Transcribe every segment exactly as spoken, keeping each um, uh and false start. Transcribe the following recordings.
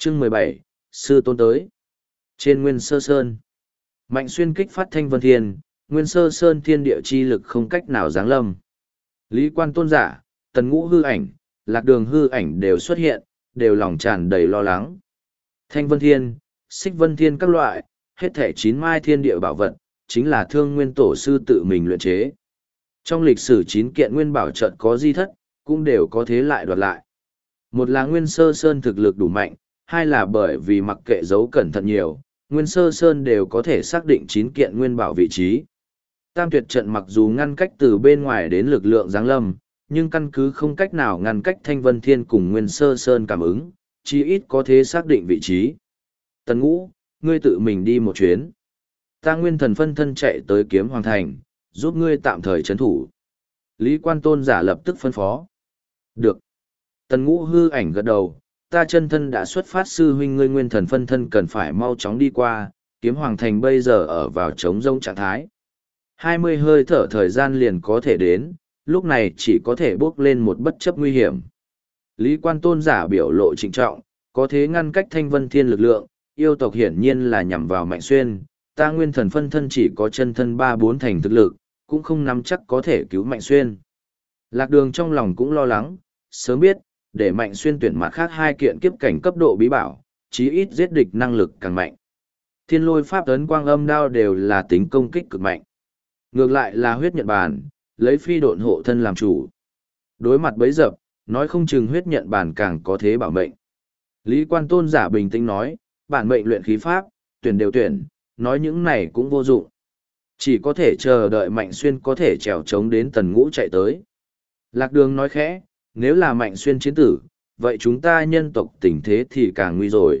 Chương mười bảy, Sư Tôn tới. Trên Nguyên Sơ Sơn, Mạnh Xuyên kích phát Thanh Vân Thiên, Nguyên Sơ Sơn thiên địa chi lực không cách nào giáng lâm. Lý Quan Tôn giả, Tần Ngũ hư ảnh, Lạc Đường hư ảnh đều xuất hiện, đều lòng tràn đầy lo lắng. Thanh Vân Thiên, Xích Vân Thiên các loại, hết thể chín mai thiên địa bảo vật, chính là Thương Nguyên Tổ sư tự mình luyện chế. Trong lịch sử chín kiện nguyên bảo trận có di thất, cũng đều có thế lại đoạt lại. Một là Nguyên Sơ Sơn thực lực đủ mạnh, hai là bởi vì mặc kệ giấu cẩn thận nhiều, Nguyên Sơ Sơn đều có thể xác định chín kiện nguyên bảo vị trí. Tam tuyệt trận mặc dù ngăn cách từ bên ngoài đến lực lượng giáng lâm, nhưng căn cứ không cách nào ngăn cách Thanh Vân Thiên cùng Nguyên Sơ Sơn cảm ứng, chí ít có thể xác định vị trí. Tần Ngũ, ngươi tự mình đi một chuyến. Ta Nguyên Thần phân thân chạy tới Kiếm Hoàng Thành, giúp ngươi tạm thời trấn thủ. Lý Quan Tôn giả lập tức phân phó. Được. Tần Ngũ hư ảnh gật đầu, ta chân thân đã xuất phát, sư huynh ngươi Nguyên Thần phân thân cần phải mau chóng đi qua, Kiếm Hoàng Thành bây giờ ở vào trống rông trạng thái. Hai mươi hơi thở thời gian liền có thể đến, lúc này chỉ có thể bước lên một bất chấp nguy hiểm. Lý Quan Tôn giả biểu lộ trịnh trọng, có thế ngăn cách Thanh Vân Thiên lực lượng, yêu tộc hiển nhiên là nhằm vào Mạnh Xuyên, ta Nguyên Thần phân thân chỉ có chân thân ba bốn thành thực lực, cũng không nắm chắc có thể cứu Mạnh Xuyên. Lạc Đường trong lòng cũng lo lắng, sớm biết, để Mạnh Xuyên tuyển mặt khác hai kiện kiếp cảnh cấp độ bí bảo, chí ít giết địch năng lực càng mạnh. Thiên Lôi Pháp Ấn Quang Âm Đao đều là tính công kích cực mạnh. Ngược lại là huyết nhận bàn, lấy phi độn hộ thân làm chủ. Đối mặt bấy dập, nói không chừng huyết nhận bàn càng có thế bảo mệnh. Lý Quan Tôn giả bình tĩnh nói, bản mệnh luyện khí pháp, tuyển đều tuyển, nói những này cũng vô dụng. Chỉ có thể chờ đợi Mạnh Xuyên có thể trèo trống đến Tần Ngũ chạy tới. Lạc Đường nói khẽ, nếu là Mạnh Xuyên chiến tử, vậy chúng ta nhân tộc tình thế thì càng nguy rồi.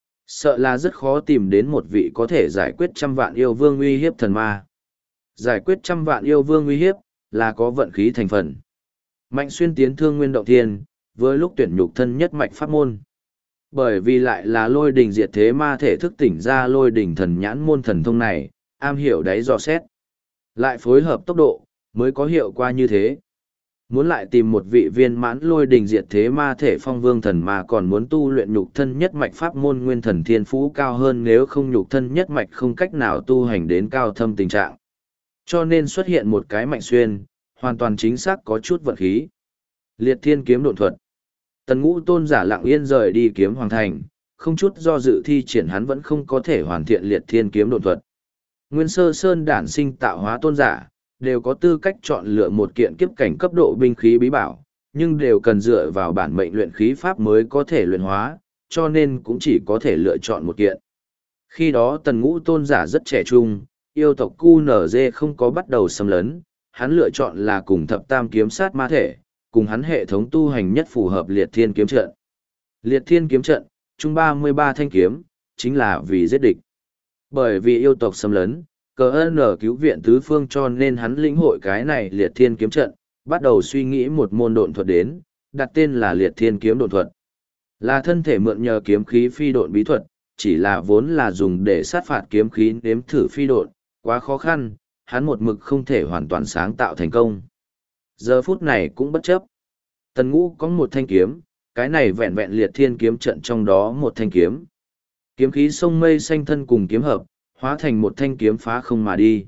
Sợ là rất khó tìm đến một vị có thể giải quyết trăm vạn yêu vương uy hiếp thần ma. Giải quyết trăm vạn yêu vương uy hiếp, là có vận khí thành phần. Mạnh Xuyên tiến Thương Nguyên Động Thiên, với lúc tuyển nhục thân nhất mạch pháp môn. Bởi vì lại là lôi đình diệt thế ma thể thức tỉnh ra lôi đình thần nhãn môn thần thông này, am hiểu đáy dò xét. Lại phối hợp tốc độ, mới có hiệu quả như thế. Muốn lại tìm một vị viên mãn lôi đình diệt thế ma thể phong vương thần mà còn muốn tu luyện nhục thân nhất mạch pháp môn nguyên thần thiên phú cao hơn, nếu không nhục thân nhất mạch không cách nào tu hành đến cao thâm tình trạng. Cho nên xuất hiện một cái Mạnh Xuyên, hoàn toàn chính xác có chút vận khí. Liệt Thiên Kiếm Độn Thuật. Tần Ngũ Tôn giả lặng yên rời đi Kiếm Hoàng Thành, không chút do dự thi triển hắn vẫn không có thể hoàn thiện Liệt Thiên Kiếm Độn Thuật. Nguyên Sơ Sơn đản sinh tạo hóa tôn giả, đều có tư cách chọn lựa một kiện kiếp cảnh cấp độ binh khí bí bảo, nhưng đều cần dựa vào bản mệnh luyện khí pháp mới có thể luyện hóa, cho nên cũng chỉ có thể lựa chọn một kiện. Khi đó Tần Ngũ Tôn giả rất trẻ trung, yêu tộc Q N G không có bắt đầu xâm lấn, hắn lựa chọn là cùng thập tam kiếm sát ma thể, cùng hắn hệ thống tu hành nhất phù hợp Liệt Thiên Kiếm Trận. Liệt Thiên Kiếm Trận, chung ba mươi ba thanh kiếm, chính là vì giết địch. Bởi vì yêu tộc xâm lấn, cờ ơn cứu viện tứ phương cho nên hắn lĩnh hội cái này Liệt Thiên Kiếm Trận, bắt đầu suy nghĩ một môn độn thuật đến, đặt tên là Liệt Thiên Kiếm Độn Thuật. Là thân thể mượn nhờ kiếm khí phi độn bí thuật, chỉ là vốn là dùng để sát phạt kiếm khí nếm thử phi độn, quá khó khăn, hắn một mực không thể hoàn toàn sáng tạo thành công. Giờ phút này cũng bất chấp. Tần Ngũ có một thanh kiếm, cái này vẹn vẹn Liệt Thiên Kiếm Trận trong đó một thanh kiếm. Kiếm khí sông mây xanh thân cùng kiếm hợp, hóa thành một thanh kiếm phá không mà đi.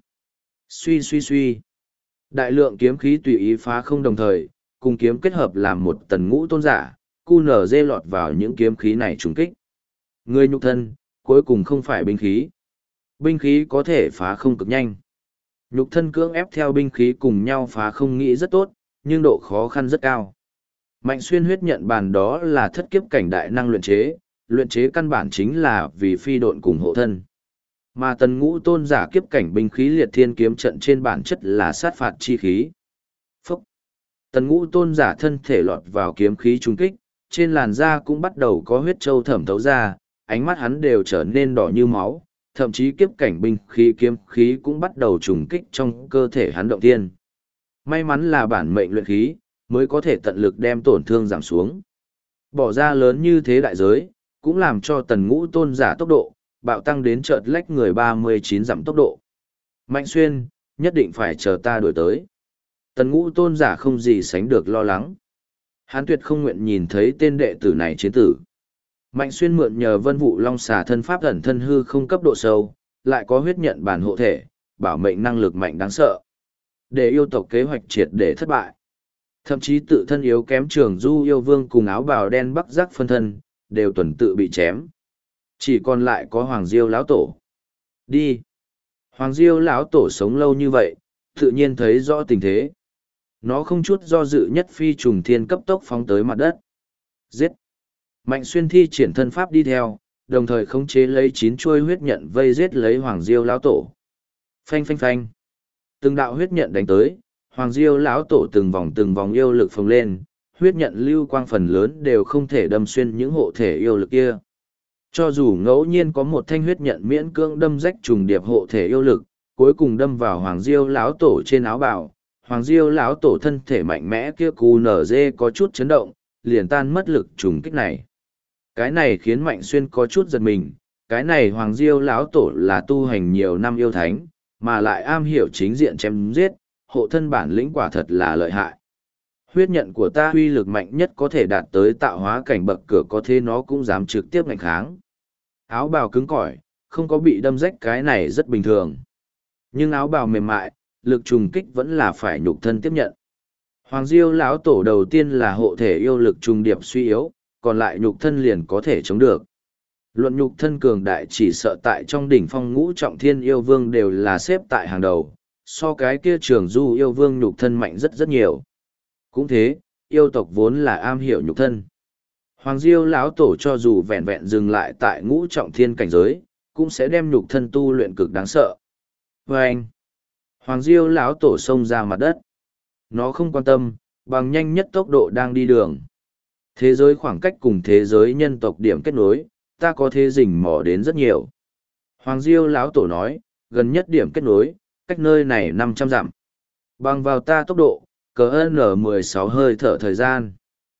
Suy suy suy. Đại lượng kiếm khí tùy ý phá không đồng thời, cùng kiếm kết hợp làm một Tần Ngũ Tôn giả, cu nở dê lọt vào những kiếm khí này trùng kích. Người nhục thân, cuối cùng không phải binh khí. Binh khí có thể phá không cực nhanh. Nhục thân cưỡng ép theo binh khí cùng nhau phá không nghĩ rất tốt, nhưng độ khó khăn rất cao. Mạnh Xuyên huyết nhận bàn đó là thất kiếp cảnh đại năng luyện chế, luyện chế căn bản chính là vì phi độn cùng hộ thân. Mà Tần Ngũ Tôn giả kiếp cảnh binh khí Liệt Thiên Kiếm Trận trên bản chất là sát phạt chi khí. Phúc! Tần Ngũ Tôn giả thân thể lọt vào kiếm khí trung kích, trên làn da cũng bắt đầu có huyết châu thẩm thấu ra, ánh mắt hắn đều trở nên đỏ như máu, thậm chí kiếp cảnh binh khí kiếm khí cũng bắt đầu trùng kích trong cơ thể hắn động thiên. May mắn là bản mệnh luyện khí, mới có thể tận lực đem tổn thương giảm xuống. Bỏ ra lớn như thế đại giới, cũng làm cho Tần Ngũ Tôn giả tốc độ, bạo tăng đến chợt lách người ba mươi chín dặm tốc độ. Mạnh Xuyên, nhất định phải chờ ta đuổi tới. Tần Ngũ Tôn giả không gì sánh được lo lắng. Hắn tuyệt không nguyện nhìn thấy tên đệ tử này chiến tử. Mạnh Xuyên mượn nhờ Vân Vũ Long xà thân pháp ẩn thân hư không cấp độ sâu, lại có huyết nhận bản hộ thể, bảo mệnh năng lực mạnh đáng sợ. Để yêu tộc kế hoạch triệt để thất bại. Thậm chí tự thân yếu kém Trường Du yêu vương cùng áo bào đen Bắc Giác phân thân, đều tuần tự bị chém. Chỉ còn lại có Hoàng Diêu lão tổ. Đi. Hoàng Diêu lão tổ sống lâu như vậy, tự nhiên thấy rõ tình thế. Nó không chút do dự nhất phi trùng thiên cấp tốc phóng tới mặt đất. Giết. Mạnh Xuyên thi triển thân pháp đi theo, đồng thời khống chế lấy chín chuôi huyết nhận vây giết lấy Hoàng Diêu lão tổ. Phanh phanh phanh. Từng đạo huyết nhận đánh tới, Hoàng Diêu lão tổ từng vòng từng vòng yêu lực phồng lên, huyết nhận lưu quang phần lớn đều không thể đâm xuyên những hộ thể yêu lực kia. Cho dù ngẫu nhiên có một thanh huyết nhận miễn cưỡng đâm rách trùng điệp hộ thể yêu lực, cuối cùng đâm vào Hoàng Diêu lão tổ trên áo bào, Hoàng Diêu lão tổ thân thể mạnh mẽ kia cù nở dê có chút chấn động, liền tan mất lực trùng kích này. Cái này khiến Mạnh Xuyên có chút giật mình, cái này Hoàng Diêu lão tổ là tu hành nhiều năm yêu thánh, mà lại am hiểu chính diện chém giết, hộ thân bản lĩnh quả thật là lợi hại. Huyết nhận của ta huy lực mạnh nhất có thể đạt tới tạo hóa cảnh bậc cửa, có thế nó cũng dám trực tiếp ngạnh kháng. Áo bào cứng cỏi, không có bị đâm rách cái này rất bình thường. Nhưng áo bào mềm mại, lực trùng kích vẫn là phải nhục thân tiếp nhận. Hoàng Diêu lão tổ đầu tiên là hộ thể yêu lực trùng điệp suy yếu, còn lại nhục thân liền có thể chống được. Luận nhục thân cường đại chỉ sợ tại trong đỉnh phong ngũ trọng thiên yêu vương đều là xếp tại hàng đầu, so cái kia Trường Du yêu vương nhục thân mạnh rất rất nhiều. Cũng thế, yêu tộc vốn là am hiểu nhục thân. Hoàng Diêu lão tổ cho dù vẹn vẹn dừng lại tại ngũ trọng thiên cảnh giới, cũng sẽ đem nhục thân tu luyện cực đáng sợ. Và anh, Hoàng Diêu lão tổ xông ra mặt đất. Nó không quan tâm, bằng nhanh nhất tốc độ đang đi đường. Thế giới khoảng cách cùng thế giới nhân tộc điểm kết nối, ta có thể rình mò đến rất nhiều. Hoàng Diêu lão tổ nói, gần nhất điểm kết nối, cách nơi này năm trăm dặm. Bằng vào ta tốc độ, cỡ N mười sáu hơi thở thời gian.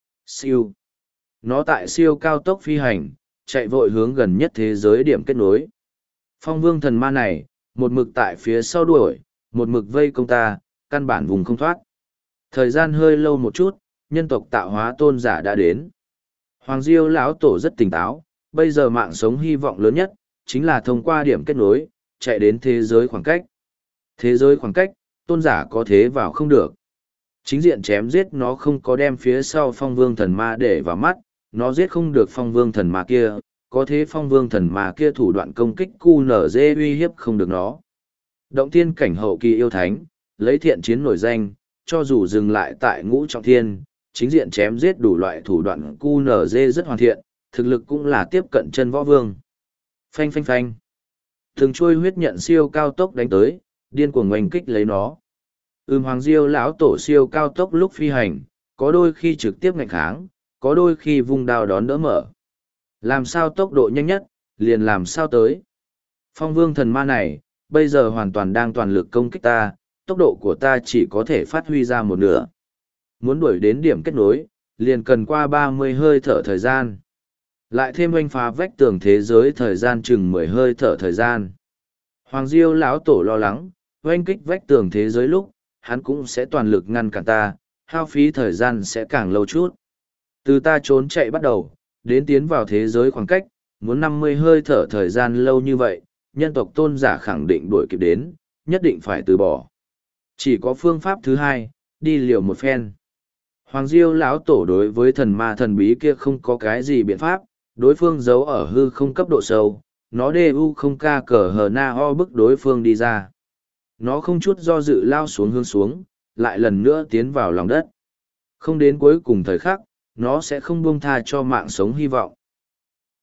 Siêu. Nó tại siêu cao tốc phi hành, chạy vội hướng gần nhất thế giới điểm kết nối. Phong vương thần ma này, một mực tại phía sau đuổi, một mực vây công ta, căn bản vùng không thoát. Thời gian hơi lâu một chút, nhân tộc tạo hóa tôn giả đã đến. Hoàng Diêu lão tổ rất tỉnh táo, bây giờ mạng sống hy vọng lớn nhất, chính là thông qua điểm kết nối, chạy đến thế giới khoảng cách. Thế giới khoảng cách, tôn giả có thế vào không được. Chính diện chém giết nó không có đem phía sau phong vương thần ma để vào mắt, nó giết không được phong vương thần ma kia, có thế phong vương thần ma kia thủ đoạn công kích cu nở dê uy hiếp không được nó. Động thiên cảnh hậu kỳ yêu thánh, lấy thiện chiến nổi danh, cho dù dừng lại tại ngũ trọng thiên, chính diện chém giết đủ loại thủ đoạn cu nở dê rất hoàn thiện, thực lực cũng là tiếp cận chân võ vương. Phanh phanh phanh. Từng chuôi huyết nhận siêu cao tốc đánh tới, điên cuồng oanh kích lấy nó. Ừm Hoàng Diêu lão tổ siêu cao tốc lúc phi hành, có đôi khi trực tiếp ngạnh kháng, có đôi khi vung đao đón đỡ mở. Làm sao tốc độ nhanh nhất, liền làm sao tới. Phong vương thần ma này, bây giờ hoàn toàn đang toàn lực công kích ta, tốc độ của ta chỉ có thể phát huy ra một nửa. Muốn đuổi đến điểm kết nối, liền cần qua ba mươi hơi thở thời gian. Lại thêm oanh phá vách tường thế giới thời gian chừng mười hơi thở thời gian. Hoàng Diêu lão tổ lo lắng, oanh kích vách tường thế giới lúc, hắn cũng sẽ toàn lực ngăn cản ta, hao phí thời gian sẽ càng lâu chút. Từ ta trốn chạy bắt đầu, đến tiến vào thế giới khoảng cách, muốn năm mươi hơi thở thời gian lâu như vậy, nhân tộc tôn giả khẳng định đuổi kịp đến, nhất định phải từ bỏ. Chỉ có phương pháp thứ hai, đi liều một phen. Hoàng Diêu lão tổ đối với thần ma thần bí kia không có cái gì biện pháp, đối phương giấu ở hư không cấp độ sâu, nó đê u không ca cờ hờ na ho bức đối phương đi ra. Nó không chút do dự lao xuống hướng xuống, lại lần nữa tiến vào lòng đất. Không đến cuối cùng thời khắc, nó sẽ không buông tha cho mạng sống hy vọng.